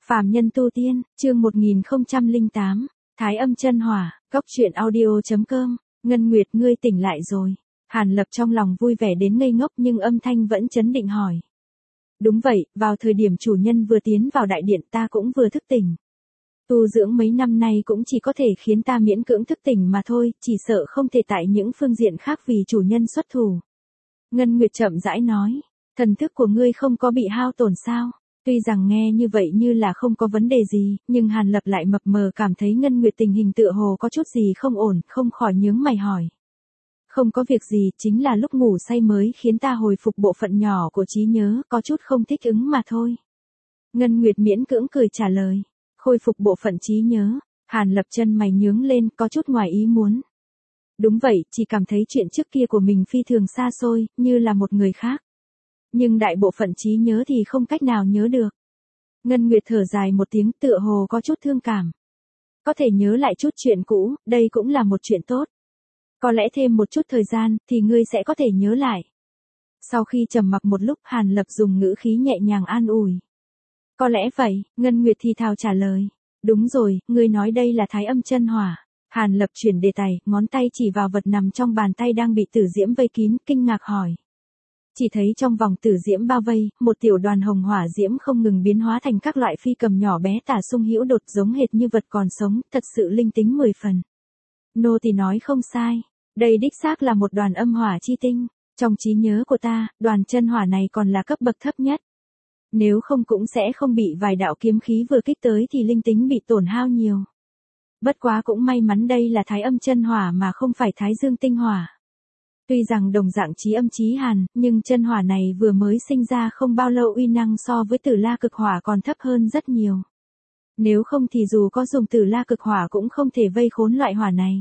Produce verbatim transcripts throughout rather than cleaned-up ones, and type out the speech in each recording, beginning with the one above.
Phàm nhân tu tiên, chương một nghìn không trăm lẻ tám, Thái âm chân hỏa, góc truyện audio chấm com, Ngân Nguyệt ngươi tỉnh lại rồi. Hàn Lập trong lòng vui vẻ đến ngây ngốc nhưng âm thanh vẫn trấn định hỏi. Đúng vậy, vào thời điểm chủ nhân vừa tiến vào đại điện ta cũng vừa thức tỉnh. Tu dưỡng mấy năm nay cũng chỉ có thể khiến ta miễn cưỡng thức tỉnh mà thôi, chỉ sợ không thể tại những phương diện khác vì chủ nhân xuất thủ. Ngân Nguyệt chậm rãi nói, thần thức của ngươi không có bị hao tổn sao? Tuy rằng nghe như vậy như là không có vấn đề gì, nhưng Hàn Lập lại mập mờ cảm thấy Ngân Nguyệt tình hình tựa hồ có chút gì không ổn, không khỏi nhướng mày hỏi. Không có việc gì, chính là lúc ngủ say mới khiến ta hồi phục bộ phận nhỏ của trí nhớ, có chút không thích ứng mà thôi. Ngân Nguyệt miễn cưỡng cười trả lời. Khôi phục bộ phận trí nhớ, Hàn Lập chân mày nhướng lên, có chút ngoài ý muốn. Đúng vậy, chỉ cảm thấy chuyện trước kia của mình phi thường xa xôi, như là một người khác. Nhưng đại bộ phận trí nhớ thì không cách nào nhớ được. Ngân Nguyệt thở dài một tiếng tựa hồ có chút thương cảm. Có thể nhớ lại chút chuyện cũ, đây cũng là một chuyện tốt. Có lẽ thêm một chút thời gian, thì ngươi sẽ có thể nhớ lại. Sau khi trầm mặc một lúc Hàn Lập dùng ngữ khí nhẹ nhàng an ủi. Có lẽ vậy, Ngân Nguyệt thì thào trả lời. Đúng rồi, ngươi nói đây là Thái âm chân hỏa. Hàn Lập chuyển đề tài, ngón tay chỉ vào vật nằm trong bàn tay đang bị tử diễm vây kín, kinh ngạc hỏi. Chỉ thấy trong vòng tử diễm bao vây, một tiểu đoàn hồng hỏa diễm không ngừng biến hóa thành các loại phi cầm nhỏ bé tả sung hữu đột giống hệt như vật còn sống, thật sự linh tính mười phần. Nô tỳ nói không sai, đây đích xác là một đoàn âm hỏa chi tinh, trong trí nhớ của ta, đoàn chân hỏa này còn là cấp bậc thấp nhất. Nếu không cũng sẽ không bị vài đạo kiếm khí vừa kích tới thì linh tính bị tổn hao nhiều. Bất quá cũng may mắn đây là Thái âm chân hỏa mà không phải Thái dương tinh hỏa. Tuy rằng đồng dạng chí âm chí hàn, nhưng chân hỏa này vừa mới sinh ra không bao lâu uy năng so với tử la cực hỏa còn thấp hơn rất nhiều. Nếu không thì dù có dùng tử la cực hỏa cũng không thể vây khốn loại hỏa này.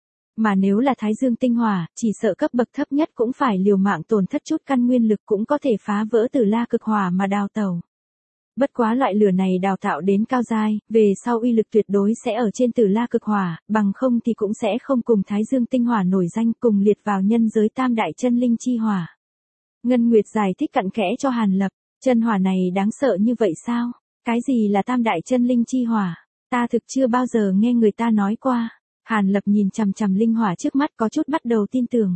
Mà nếu là Thái dương tinh hỏa, chỉ sợ cấp bậc thấp nhất cũng phải liều mạng tổn thất chút căn nguyên lực cũng có thể phá vỡ tử la cực hỏa mà đào tẩu. Bất quá loại lửa này đào tạo đến cao giai, về sau uy lực tuyệt đối sẽ ở trên tử la cực hỏa, bằng không thì cũng sẽ không cùng Thái dương tinh hỏa nổi danh cùng liệt vào nhân giới tam đại chân linh chi hỏa. Ngân Nguyệt giải thích cặn kẽ cho Hàn Lập, chân hỏa này đáng sợ như vậy sao? Cái gì là tam đại chân linh chi hỏa? Ta thực chưa bao giờ nghe người ta nói qua. Hàn Lập nhìn chằm chằm linh hỏa trước mắt có chút bắt đầu tin tưởng.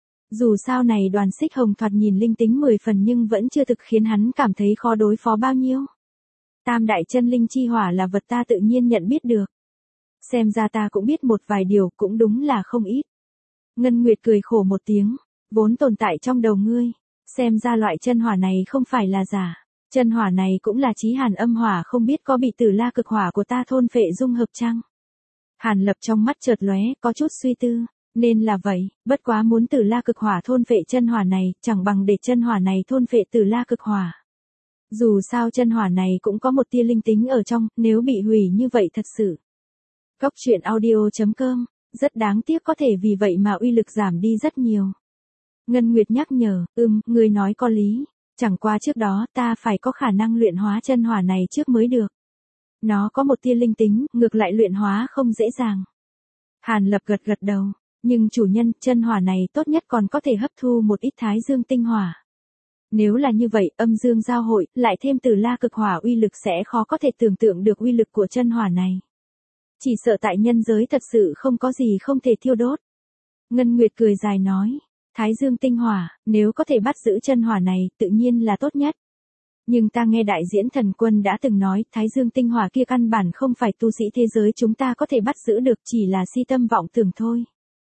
Dù sao này đoàn xích hồng thoạt nhìn linh tính mười phần nhưng vẫn chưa thực khiến hắn cảm thấy khó đối phó bao nhiêu. Tam đại chân linh chi hỏa là vật ta tự nhiên nhận biết được. Xem ra ta cũng biết một vài điều cũng đúng là không ít. Ngân Nguyệt cười khổ một tiếng, vốn tồn tại trong đầu ngươi. Xem ra loại chân hỏa này không phải là giả. Chân hỏa này cũng là chí hàn âm hỏa không biết có bị tử la cực hỏa của ta thôn phệ dung hợp chăng? Hàn Lập trong mắt chợt lóe, có chút suy tư. Nên là vậy, bất quá muốn tử la cực hỏa thôn phệ chân hỏa này, chẳng bằng để chân hỏa này thôn phệ tử la cực hỏa. Dù sao chân hỏa này cũng có một tia linh tính ở trong, nếu bị hủy như vậy thật sự. Góc truyện audio chấm com, rất đáng tiếc có thể vì vậy mà uy lực giảm đi rất nhiều. Ngân Nguyệt nhắc nhở, ừm, người nói có lý, chẳng qua trước đó ta phải có khả năng luyện hóa chân hỏa này trước mới được. Nó có một tia linh tính, ngược lại luyện hóa không dễ dàng. Hàn Lập gật gật đầu. Nhưng chủ nhân, chân hỏa này tốt nhất còn có thể hấp thu một ít Thái dương tinh hỏa. Nếu là như vậy, âm dương giao hội, lại thêm tử la cực hỏa uy lực sẽ khó có thể tưởng tượng được uy lực của chân hỏa này. Chỉ sợ tại nhân giới thật sự không có gì không thể thiêu đốt. Ngân Nguyệt cười dài nói, Thái dương tinh hỏa, nếu có thể bắt giữ chân hỏa này, tự nhiên là tốt nhất. Nhưng ta nghe đại diễn thần quân đã từng nói, Thái dương tinh hỏa kia căn bản không phải tu sĩ thế giới chúng ta có thể bắt giữ được, chỉ là si tâm vọng tưởng thôi.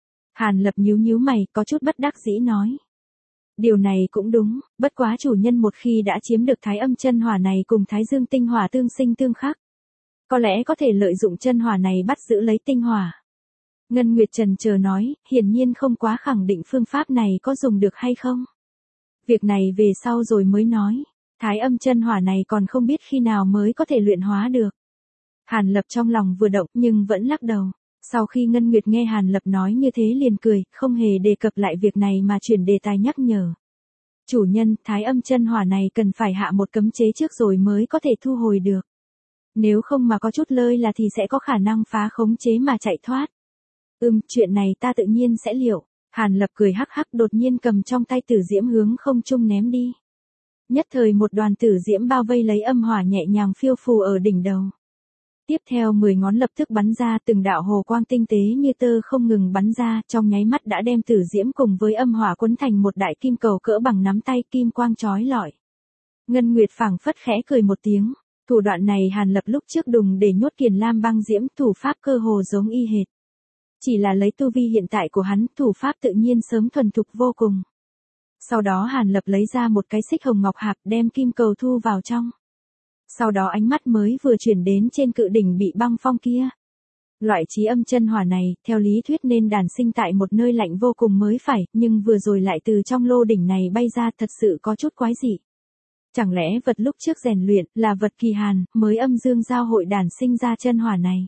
Hàn Lập nhíu nhíu mày, có chút bất đắc dĩ nói. Điều này cũng đúng, bất quá chủ nhân một khi đã chiếm được Thái âm chân hỏa này cùng Thái dương tinh hỏa tương sinh tương khắc. Có lẽ có thể lợi dụng chân hỏa này bắt giữ lấy tinh hỏa. Ngân Nguyệt chần chờ nói, hiển nhiên không quá khẳng định phương pháp này có dùng được hay không. Việc này về sau rồi mới nói, Thái âm chân hỏa này còn không biết khi nào mới có thể luyện hóa được. Hàn Lập trong lòng vừa động nhưng vẫn lắc đầu. Sau khi Ngân Nguyệt nghe Hàn Lập nói như thế liền cười, không hề đề cập lại việc này mà chuyển đề tài nhắc nhở. Chủ nhân, Thái âm chân hỏa này cần phải hạ một cấm chế trước rồi mới có thể thu hồi được. Nếu không mà có chút lơi là thì sẽ có khả năng phá khống chế mà chạy thoát. Ừm, chuyện này ta tự nhiên sẽ liệu. Hàn Lập cười hắc hắc đột nhiên cầm trong tay tử diễm hướng không trung ném đi. Nhất thời một đoàn tử diễm bao vây lấy âm hỏa nhẹ nhàng phiêu phù ở đỉnh đầu. Tiếp theo mười ngón lập tức bắn ra từng đạo hồ quang tinh tế như tơ không ngừng bắn ra, trong nháy mắt đã đem tử diễm cùng với âm hỏa quấn thành một đại kim cầu cỡ bằng nắm tay, kim quang chói lọi. Ngân Nguyệt phảng phất khẽ cười một tiếng, thủ đoạn này Hàn Lập lúc trước đùng để nhốt Kiền Lam băng diễm, thủ pháp cơ hồ giống y hệt. Chỉ là lấy tu vi hiện tại của hắn, thủ pháp tự nhiên sớm thuần thục vô cùng. Sau đó Hàn Lập lấy ra một cái xích hồng ngọc hạp đem kim cầu thu vào trong. Sau đó ánh mắt mới vừa chuyển đến trên cự đỉnh bị băng phong kia. Loại chí âm chân hỏa này, theo lý thuyết nên đản sinh tại một nơi lạnh vô cùng mới phải, nhưng vừa rồi lại từ trong lô đỉnh này bay ra, thật sự có chút quái dị. Chẳng lẽ vật lúc trước rèn luyện là vật kỳ hàn, mới âm dương giao hội đản sinh ra chân hỏa này.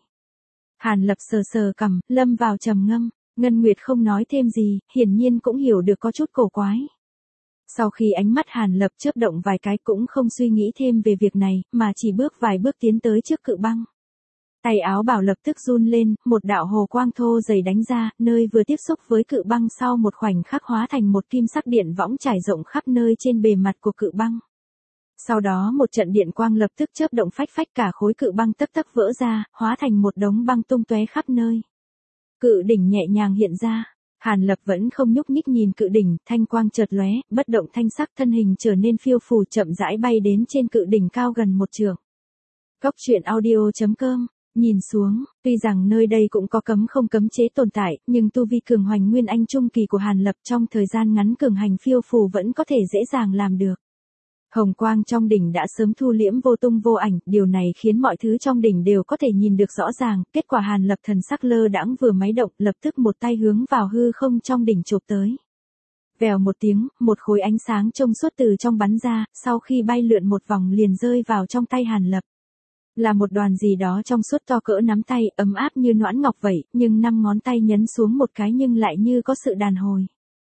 Hàn Lập sờ sờ cằm, lâm vào trầm ngâm, Ngân Nguyệt không nói thêm gì, hiển nhiên cũng hiểu được có chút cổ quái. Sau khi ánh mắt Hàn Lập chớp động vài cái cũng không suy nghĩ thêm về việc này, mà chỉ bước vài bước tiến tới trước cự băng. Tay áo bào lập tức run lên, một đạo hồ quang thô dày đánh ra, nơi vừa tiếp xúc với cự băng sau một khoảnh khắc hóa thành một kim sắc điện võng trải rộng khắp nơi trên bề mặt của cự băng. Sau đó một trận điện quang lập tức chớp động phách phách cả khối cự băng tấp tấp vỡ ra, hóa thành một đống băng tung tóe khắp nơi. Cự đỉnh nhẹ nhàng hiện ra. Hàn Lập vẫn không nhúc nhích nhìn cự đỉnh, thanh quang chợt lóe, bất động thanh sắc, thân hình trở nên phiêu phù chậm rãi bay đến trên cự đỉnh cao gần một trượng. Cốc truyện audio chấm com, nhìn xuống, tuy rằng nơi đây cũng có cấm không cấm chế tồn tại, nhưng tu vi cường hoành nguyên anh trung kỳ của Hàn Lập trong thời gian ngắn cường hành phiêu phù vẫn có thể dễ dàng làm được. Hồng quang trong đỉnh đã sớm thu liễm vô tung vô ảnh, điều này khiến mọi thứ trong đỉnh đều có thể nhìn được rõ ràng, kết quả Hàn Lập thần sắc lơ đãng vừa máy động, lập tức một tay hướng vào hư không trong đỉnh chụp tới. Vèo một tiếng, một khối ánh sáng trông suốt từ trong bắn ra, sau khi bay lượn một vòng liền rơi vào trong tay Hàn Lập. Là một đoàn gì đó trong suốt to cỡ nắm tay, ấm áp như noãn ngọc vậy, nhưng năm ngón tay nhấn xuống một cái nhưng lại như có sự đàn hồi.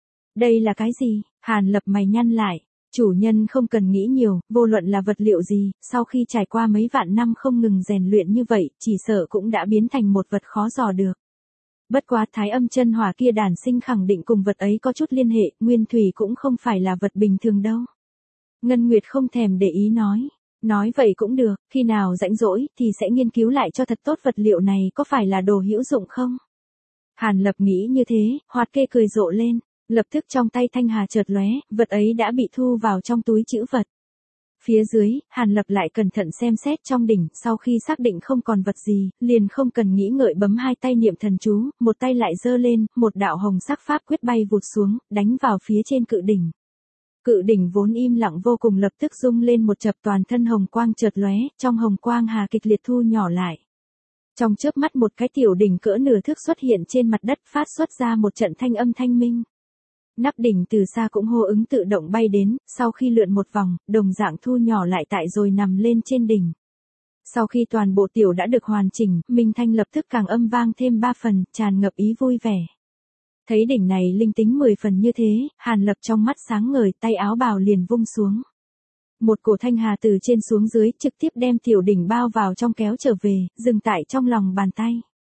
Đây là cái gì? Hàn Lập mày nhăn lại. Chủ nhân không cần nghĩ nhiều, vô luận là vật liệu gì, sau khi trải qua mấy vạn năm không ngừng rèn luyện như vậy, chỉ sợ cũng đã biến thành một vật khó dò được. Bất quá thái âm chân hỏa kia đản sinh khẳng định cùng vật ấy có chút liên hệ, nguyên thủy cũng không phải là vật bình thường đâu. Ngân Nguyệt không thèm để ý nói. Nói vậy cũng được, khi nào rãnh rỗi thì sẽ nghiên cứu lại cho thật tốt vật liệu này có phải là đồ hữu dụng không? Hàn Lập nghĩ như thế, Hoạt Kê cười rộ lên. Lập tức trong tay thanh hà chợt lóe, vật ấy đã bị thu vào trong túi trữ vật. Phía dưới, Hàn Lập lại cẩn thận xem xét trong đỉnh, sau khi xác định không còn vật gì, liền không cần nghĩ ngợi bấm hai tay niệm thần chú, một tay lại giơ lên, một đạo hồng sắc pháp quyết bay vụt xuống, đánh vào phía trên cự đỉnh. Cự đỉnh vốn im lặng vô cùng lập tức rung lên một chập, toàn thân hồng quang chợt lóe, trong hồng quang hà kịch liệt thu nhỏ lại. Trong chớp mắt một cái tiểu đỉnh cỡ nửa thước xuất hiện trên mặt đất, phát xuất ra một trận thanh âm thanh minh. Nắp đỉnh từ xa cũng hô ứng tự động bay đến, sau khi lượn một vòng, đồng dạng thu nhỏ lại tại rồi nằm lên trên đỉnh. Sau khi toàn bộ tiểu đã được hoàn chỉnh, minh thanh lập tức càng âm vang thêm ba phần, tràn ngập ý vui vẻ. Thấy đỉnh này linh tính mười phần như thế, Hàn Lập trong mắt sáng ngời, tay áo bào liền vung xuống. Một cổ thanh hà từ trên xuống dưới, trực tiếp đem tiểu đỉnh bao vào trong kéo trở về, dừng tại trong lòng bàn tay.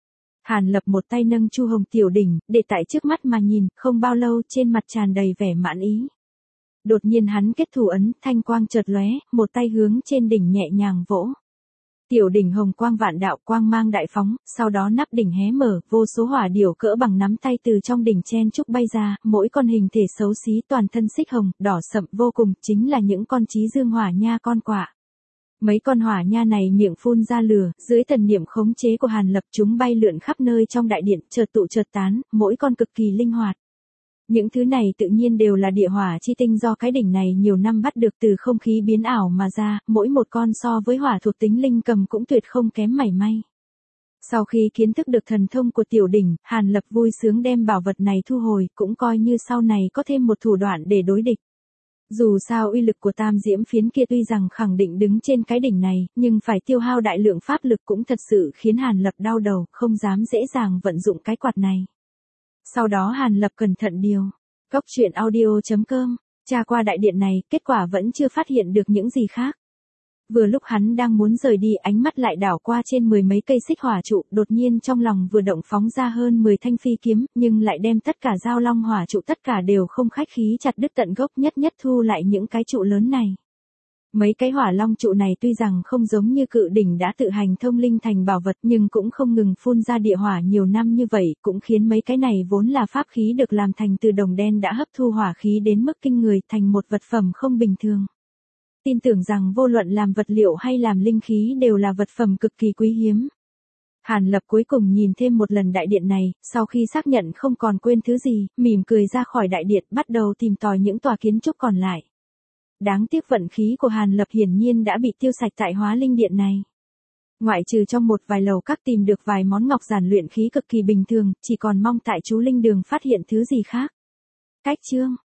Hàn Lập một tay nâng chu hồng tiểu đỉnh, để tại trước mắt mà nhìn, không bao lâu trên mặt tràn đầy vẻ mãn ý. Đột nhiên hắn kết thủ ấn, thanh quang chợt lóe, một tay hướng trên đỉnh nhẹ nhàng vỗ. Tiểu đỉnh hồng quang vạn đạo, quang mang đại phóng, sau đó nắp đỉnh hé mở, vô số hỏa điểu cỡ bằng nắm tay từ trong đỉnh chen chúc bay ra, mỗi con hình thể xấu xí toàn thân xích hồng, đỏ sậm vô cùng, chính là những con chí dương hỏa nha con quạ. Mấy con hỏa nha này miệng phun ra lửa, dưới thần niệm khống chế của Hàn Lập chúng bay lượn khắp nơi trong đại điện, chợt tụ chợt tán, mỗi con cực kỳ linh hoạt. Những thứ này tự nhiên đều là địa hỏa chi tinh do cái đỉnh này nhiều năm bắt được từ không khí biến ảo mà ra, mỗi một con so với hỏa thuộc tính linh cầm cũng tuyệt không kém mảy may. Sau khi kiến thức được thần thông của tiểu đỉnh, Hàn Lập vui sướng đem bảo vật này thu hồi, cũng coi như sau này có thêm một thủ đoạn để đối địch. Dù sao uy lực của tam diễm phiến kia tuy rằng khẳng định đứng trên cái đỉnh này, nhưng phải tiêu hao đại lượng pháp lực cũng thật sự khiến Hàn Lập đau đầu, không dám dễ dàng vận dụng cái quạt này. Sau đó Hàn Lập cẩn thận điều. Cốc truyện audio chấm com, tra qua đại điện này, kết quả vẫn chưa phát hiện được những gì khác. Vừa lúc hắn đang muốn rời đi, ánh mắt lại đảo qua trên mười mấy cây xích hỏa trụ, đột nhiên trong lòng vừa động phóng ra hơn mười thanh phi kiếm, nhưng lại đem tất cả giao long hỏa trụ tất cả đều không khách khí chặt đứt tận gốc, nhất nhất thu lại những cái trụ lớn này. Mấy cái hỏa long trụ này tuy rằng không giống như cự đỉnh đã tự hành thông linh thành bảo vật nhưng cũng không ngừng phun ra địa hỏa nhiều năm như vậy, cũng khiến mấy cái này vốn là pháp khí được làm thành từ đồng đen đã hấp thu hỏa khí đến mức kinh người thành một vật phẩm không bình thường. Tin tưởng rằng vô luận làm vật liệu hay làm linh khí đều là vật phẩm cực kỳ quý hiếm. Hàn Lập cuối cùng nhìn thêm một lần đại điện này, sau khi xác nhận không còn quên thứ gì, mỉm cười ra khỏi đại điện bắt đầu tìm tòi những tòa kiến trúc còn lại. Đáng tiếc vận khí của Hàn Lập hiển nhiên đã bị tiêu sạch tại hóa linh điện này. Ngoại trừ trong một vài lầu các tìm được vài món ngọc giản luyện khí cực kỳ bình thường, chỉ còn mong tại chú linh đường phát hiện thứ gì khác. Cách chương